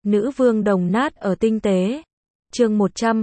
Nữ vương đồng nát ở tinh tế. Chương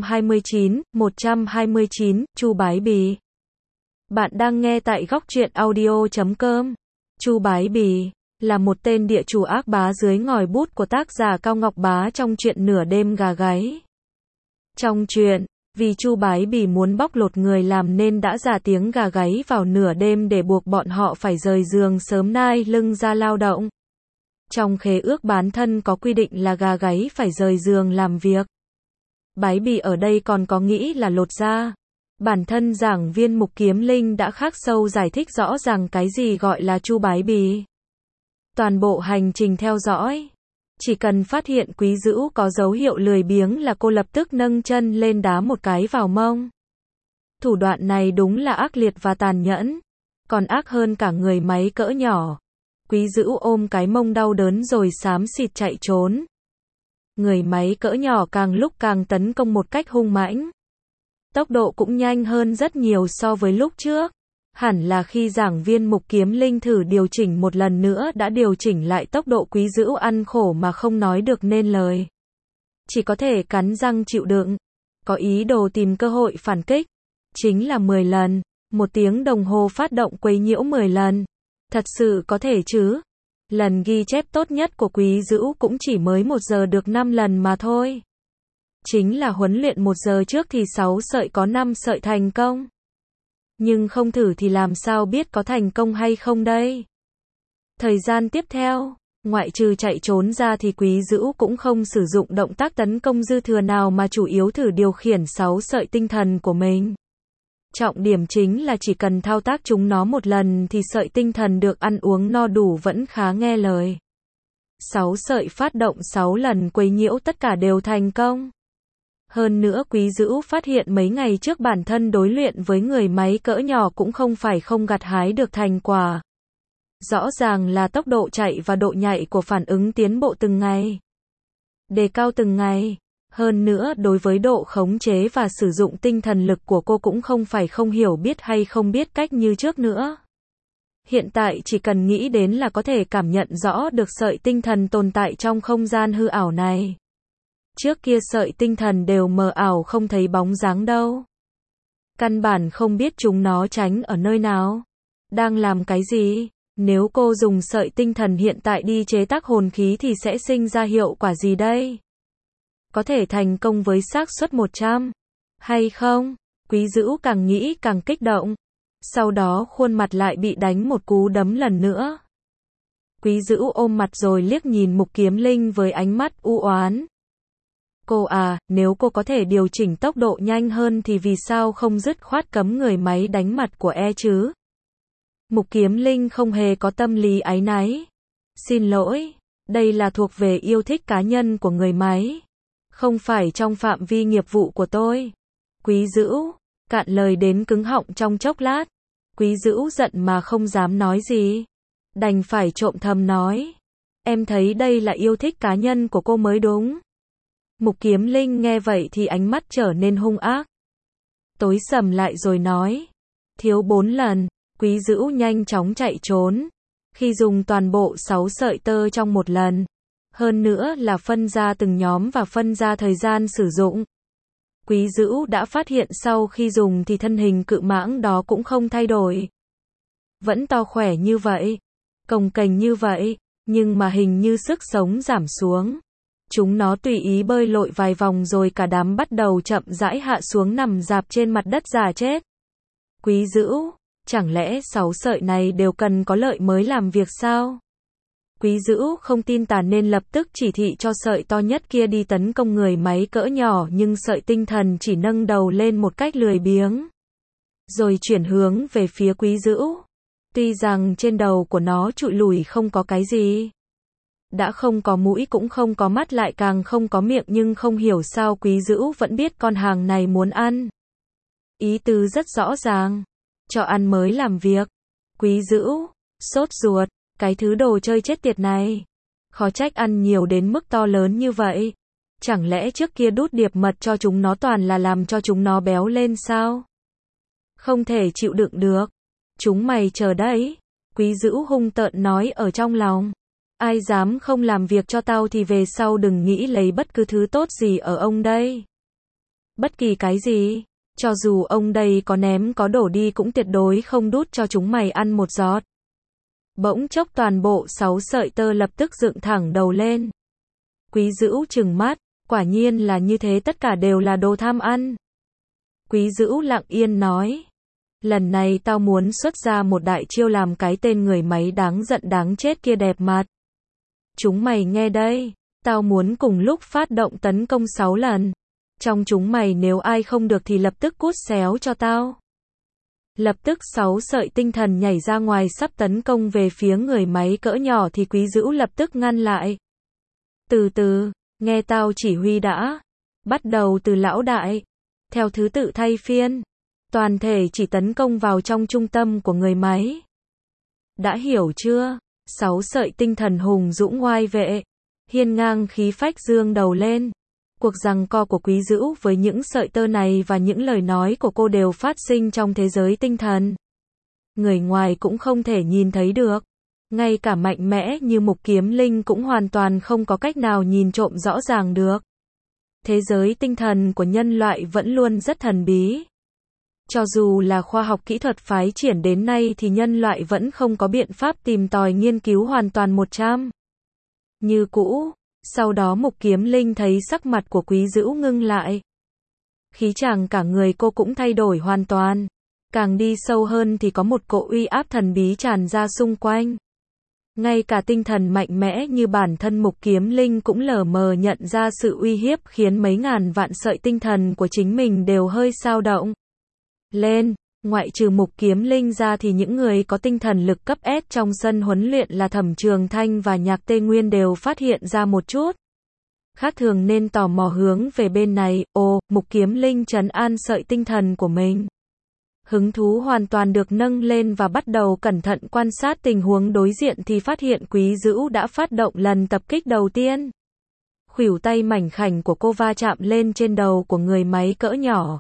129, Chu Bái Bì. Bạn đang nghe tại góc truyện audio.com. Chu Bái Bì là một tên địa chủ ác bá dưới ngòi bút của tác giả Cao Ngọc Bá trong truyện Nửa Đêm Gà Gáy. Trong truyện, vì Chu Bái Bì muốn bóc lột người làm nên đã giả tiếng gà gáy vào nửa đêm để buộc bọn họ phải rời giường sớm nai lưng ra lao động. Trong khế ước bán thân có quy định là gà gáy phải rời giường làm việc. Bái Bì ở đây còn có nghĩ là lột da. Bản thân giảng viên Mục Kiếm Linh đã khắc sâu giải thích rõ ràng cái gì gọi là Chu Bái Bì. Toàn bộ hành trình theo dõi, chỉ cần phát hiện Quý Dữ có dấu hiệu lười biếng là cô lập tức nâng chân lên đá một cái vào mông. Thủ đoạn này đúng là ác liệt và tàn nhẫn, còn ác hơn cả người máy cỡ nhỏ. Quý Dữ ôm cái mông đau đớn rồi xám xịt chạy trốn. Người máy cỡ nhỏ càng lúc càng tấn công một cách hung mãnh. Tốc độ cũng nhanh hơn rất nhiều so với lúc trước. Hẳn là khi giảng viên Mục Kiếm Linh thử điều chỉnh một lần nữa đã điều chỉnh lại tốc độ. Quý Dữ ăn khổ mà không nói được nên lời. Chỉ có thể cắn răng chịu đựng. Có ý đồ tìm cơ hội phản kích. Chính là 10 lần. 1 tiếng đồng hồ phát động quấy nhiễu 10 lần. Thật sự có thể chứ? Lần ghi chép tốt nhất của Quý Dữ cũng chỉ mới 1 giờ được 5 lần mà thôi. Chính là huấn luyện 1 giờ trước thì 6 sợi có 5 sợi thành công. Nhưng không thử thì làm sao biết có thành công hay không đây? Thời gian tiếp theo, ngoại trừ chạy trốn ra thì Quý Dữ cũng không sử dụng động tác tấn công dư thừa nào mà chủ yếu thử điều khiển 6 sợi tinh thần của mình. Trọng điểm chính là chỉ cần thao tác chúng nó 1 lần thì sợi tinh thần được ăn uống no đủ vẫn khá nghe lời. 6 sợi phát động 6 lần quấy nhiễu tất cả đều thành công. Hơn nữa Quý Dữ phát hiện mấy ngày trước bản thân đối luyện với người máy cỡ nhỏ cũng không phải không gặt hái được thành quả. Rõ ràng là tốc độ chạy và độ nhạy của phản ứng tiến bộ từng ngày. Đề cao từng ngày. Hơn nữa đối với độ khống chế và sử dụng tinh thần lực của cô cũng không phải không hiểu biết hay không biết cách như trước nữa. Hiện tại chỉ cần nghĩ đến là có thể cảm nhận rõ được sợi tinh thần tồn tại trong không gian hư ảo này. Trước kia sợi tinh thần đều mờ ảo không thấy bóng dáng đâu. Căn bản không biết chúng nó tránh ở nơi nào. Đang làm cái gì? Nếu cô dùng sợi tinh thần hiện tại đi chế tác hồn khí thì sẽ sinh ra hiệu quả gì đây? Có thể thành công với xác suất 100 hay không? Quý Dữ càng nghĩ càng kích động. Sau đó khuôn mặt lại bị đánh một cú đấm lần nữa. Quý Dữ ôm mặt rồi liếc nhìn Mục Kiếm Linh với ánh mắt u oán. Cô à, nếu cô có thể điều chỉnh tốc độ nhanh hơn thì vì sao không dứt khoát cấm người máy đánh mặt của chứ? Mục Kiếm Linh không hề có tâm lý áy náy. Xin lỗi, đây là thuộc về yêu thích cá nhân của người máy. Không phải trong phạm vi nghiệp vụ của tôi. Quý Dữ cạn lời đến cứng họng trong chốc lát. Quý Dữ giận mà không dám nói gì. Đành phải trộm thầm nói. Em thấy đây là yêu thích cá nhân của cô mới đúng. Mục Kiếm Linh nghe vậy thì ánh mắt trở nên hung ác. Tối sầm lại rồi nói. Thiếu 4 lần. Quý Dữ nhanh chóng chạy trốn. Khi dùng toàn bộ 6 sợi tơ trong 1 lần. Hơn nữa là phân ra từng nhóm và phân ra thời gian sử dụng. Quý Dữ đã phát hiện sau khi dùng thì thân hình cự mãng đó cũng không thay đổi. Vẫn to khỏe như vậy. Cồng kềnh như vậy. Nhưng mà hình như sức sống giảm xuống. Chúng nó tùy ý bơi lội vài vòng rồi cả đám bắt đầu chậm rãi hạ xuống nằm rạp trên mặt đất già chết. Quý Dữ, chẳng lẽ 6 sợi này đều cần có lợi mới làm việc sao? Quý Dữ không tin tà nên lập tức chỉ thị cho sợi to nhất kia đi tấn công người máy cỡ nhỏ nhưng sợi tinh thần chỉ nâng đầu lên một cách lười biếng. Rồi chuyển hướng về phía Quý Dữ. Tuy rằng trên đầu của nó trụi lủi không có cái gì. Đã không có mũi cũng không có mắt lại càng không có miệng nhưng không hiểu sao Quý Dữ vẫn biết con hàng này muốn ăn. Ý tứ rất rõ ràng. Cho ăn mới làm việc. Quý Dữ sốt ruột. Cái thứ đồ chơi chết tiệt này. Khó trách ăn nhiều đến mức to lớn như vậy. Chẳng lẽ trước kia đút điệp mật cho chúng nó toàn là làm cho chúng nó béo lên sao? Không thể chịu đựng được. Chúng mày chờ đấy. Quý Dữ hung tợn nói ở trong lòng. Ai dám không làm việc cho tao thì về sau đừng nghĩ lấy bất cứ thứ tốt gì ở ông đây. Bất kỳ cái gì. Cho dù ông đây có ném có đổ đi cũng tuyệt đối không đút cho chúng mày ăn một giọt. Bỗng chốc toàn bộ 6 sợi tơ lập tức dựng thẳng đầu lên. Quý Dữu trừng mắt, quả nhiên là như thế, tất cả đều là đồ tham ăn. Quý Dữu lặng yên nói, lần này tao muốn xuất ra một đại chiêu làm cái tên người máy đáng giận đáng chết kia đẹp mặt. Chúng mày nghe đây, tao muốn cùng lúc phát động tấn công 6 lần. Trong chúng mày nếu ai không được thì lập tức cút xéo cho tao. Lập tức 6 sợi tinh thần nhảy ra ngoài sắp tấn công về phía người máy cỡ nhỏ thì Quý Dữu lập tức ngăn lại. Từ từ, nghe tao chỉ huy đã. Bắt đầu từ lão đại. Theo thứ tự thay phiên. Toàn thể chỉ tấn công vào trong trung tâm của người máy. Đã hiểu chưa? 6 sợi tinh thần hùng dũng ngoai vệ. Hiên ngang khí phách dương đầu lên. Cuộc giằng co của Quý Dữu với những sợi tơ này và những lời nói của cô đều phát sinh trong thế giới tinh thần. Người ngoài cũng không thể nhìn thấy được. Ngay cả mạnh mẽ như Mục Kiếm Linh cũng hoàn toàn không có cách nào nhìn trộm rõ ràng được. Thế giới tinh thần của nhân loại vẫn luôn rất thần bí. Cho dù là khoa học kỹ thuật phái triển đến nay thì nhân loại vẫn không có biện pháp tìm tòi nghiên cứu hoàn toàn 100%. Như cũ. Sau đó Mục Kiếm Linh thấy sắc mặt của Quý Dữu ngưng lại. Khí chàng cả người cô cũng thay đổi hoàn toàn. Càng đi sâu hơn thì có một cỗ uy áp thần bí tràn ra xung quanh. Ngay cả tinh thần mạnh mẽ như bản thân Mục Kiếm Linh cũng lờ mờ nhận ra sự uy hiếp khiến mấy ngàn vạn sợi tinh thần của chính mình đều hơi dao động. Lên, ngoại trừ Mục Kiếm Linh ra thì những người có tinh thần lực cấp S trong sân huấn luyện là Thẩm Trường Thanh và Nhạc Tê Nguyên đều phát hiện ra một chút khác thường nên tò mò hướng về bên này. Ồ, Mục Kiếm Linh trấn an sợi tinh thần của mình. Hứng thú hoàn toàn được nâng lên và bắt đầu cẩn thận quan sát tình huống đối diện thì phát hiện Quý Dữu đã phát động lần tập kích đầu tiên. Khuỷu tay mảnh khảnh của cô va chạm lên trên đầu của người máy cỡ nhỏ.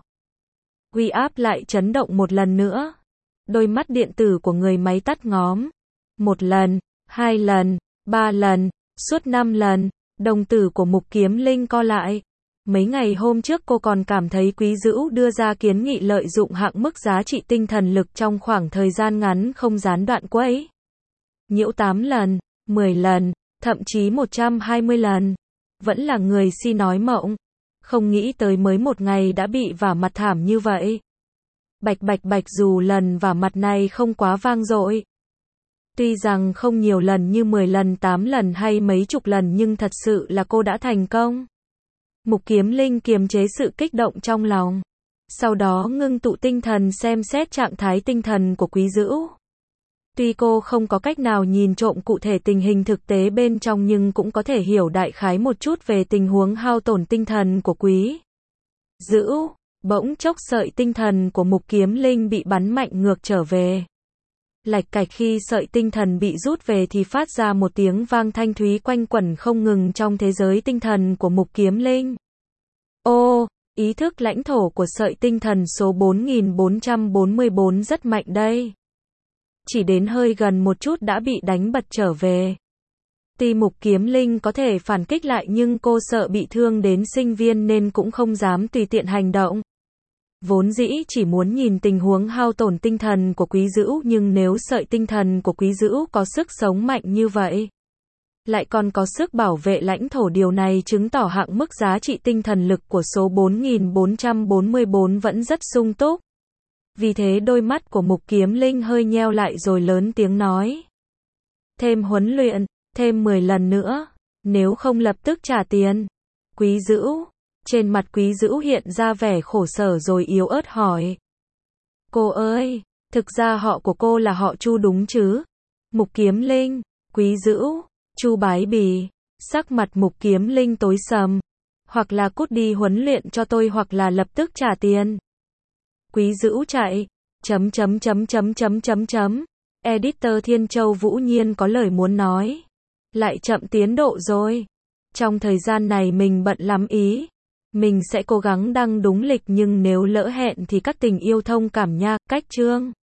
Uy áp lại chấn động một lần nữa. Đôi mắt điện tử của người máy tắt ngóm. 1 lần, 2 lần, 3 lần, suốt 5 lần, đồng tử của Mục Kiếm Linh co lại. Mấy ngày hôm trước cô còn cảm thấy Quý Dữu đưa ra kiến nghị lợi dụng hạn mức giá trị tinh thần lực trong khoảng thời gian ngắn không gián đoạn quấy nhiễu 8 lần, 10 lần, thậm chí 120 lần. Vẫn là người si nói mộng. Không nghĩ tới mới một ngày đã bị vả mặt thảm như vậy. Bạch bạch bạch, dù lần vả mặt này không quá vang dội. Tuy rằng không nhiều lần như 10 lần, 8 lần hay mấy chục lần nhưng thật sự là cô đã thành công. Mục Kiếm Linh kiềm chế sự kích động trong lòng. Sau đó ngưng tụ tinh thần xem xét trạng thái tinh thần của Quý Dữu. Tuy cô không có cách nào nhìn trộm cụ thể tình hình thực tế bên trong nhưng cũng có thể hiểu đại khái một chút về tình huống hao tổn tinh thần của Quý Dữu. Bỗng chốc sợi tinh thần của Mục Kiếm Linh bị bắn mạnh ngược trở về. Lạch cạch, khi sợi tinh thần bị rút về thì phát ra một tiếng vang thanh thúy quanh quẩn không ngừng trong thế giới tinh thần của Mục Kiếm Linh. Ô, ý thức lãnh thổ của sợi tinh thần số 4444 rất mạnh đây. Chỉ đến hơi gần một chút đã bị đánh bật trở về. Tuy Mục Kiếm Linh có thể phản kích lại nhưng cô sợ bị thương đến sinh viên nên cũng không dám tùy tiện hành động. Vốn dĩ chỉ muốn nhìn tình huống hao tổn tinh thần của Quý Dữu, nhưng nếu sợi tinh thần của Quý Dữu có sức sống mạnh như vậy, lại còn có sức bảo vệ lãnh thổ, điều này chứng tỏ hạn mức giá trị tinh thần lực của số 4444 vẫn rất sung túc. Vì thế đôi mắt của Mục Kiếm Linh hơi nheo lại rồi lớn tiếng nói. Thêm huấn luyện, thêm 10 lần nữa, nếu không lập tức trả tiền. Quý Dữu. Trên mặt Quý Dữu hiện ra vẻ khổ sở rồi yếu ớt hỏi. Cô ơi, thực ra họ của cô là họ Chu đúng chứ? Mục Kiếm Linh, Quý Dữu, Chu Bái Bì. Sắc mặt Mục Kiếm Linh tối sầm. Hoặc là cút đi huấn luyện cho tôi hoặc là lập tức trả tiền. Quý Dữu chạy. Editor Thiên Châu Vũ Nhiên có lời muốn nói. Lại chậm tiến độ rồi. Trong thời gian này mình bận lắm ý. Mình sẽ cố gắng đăng đúng lịch nhưng nếu lỡ hẹn thì các tình yêu thông cảm nha. Cách chương.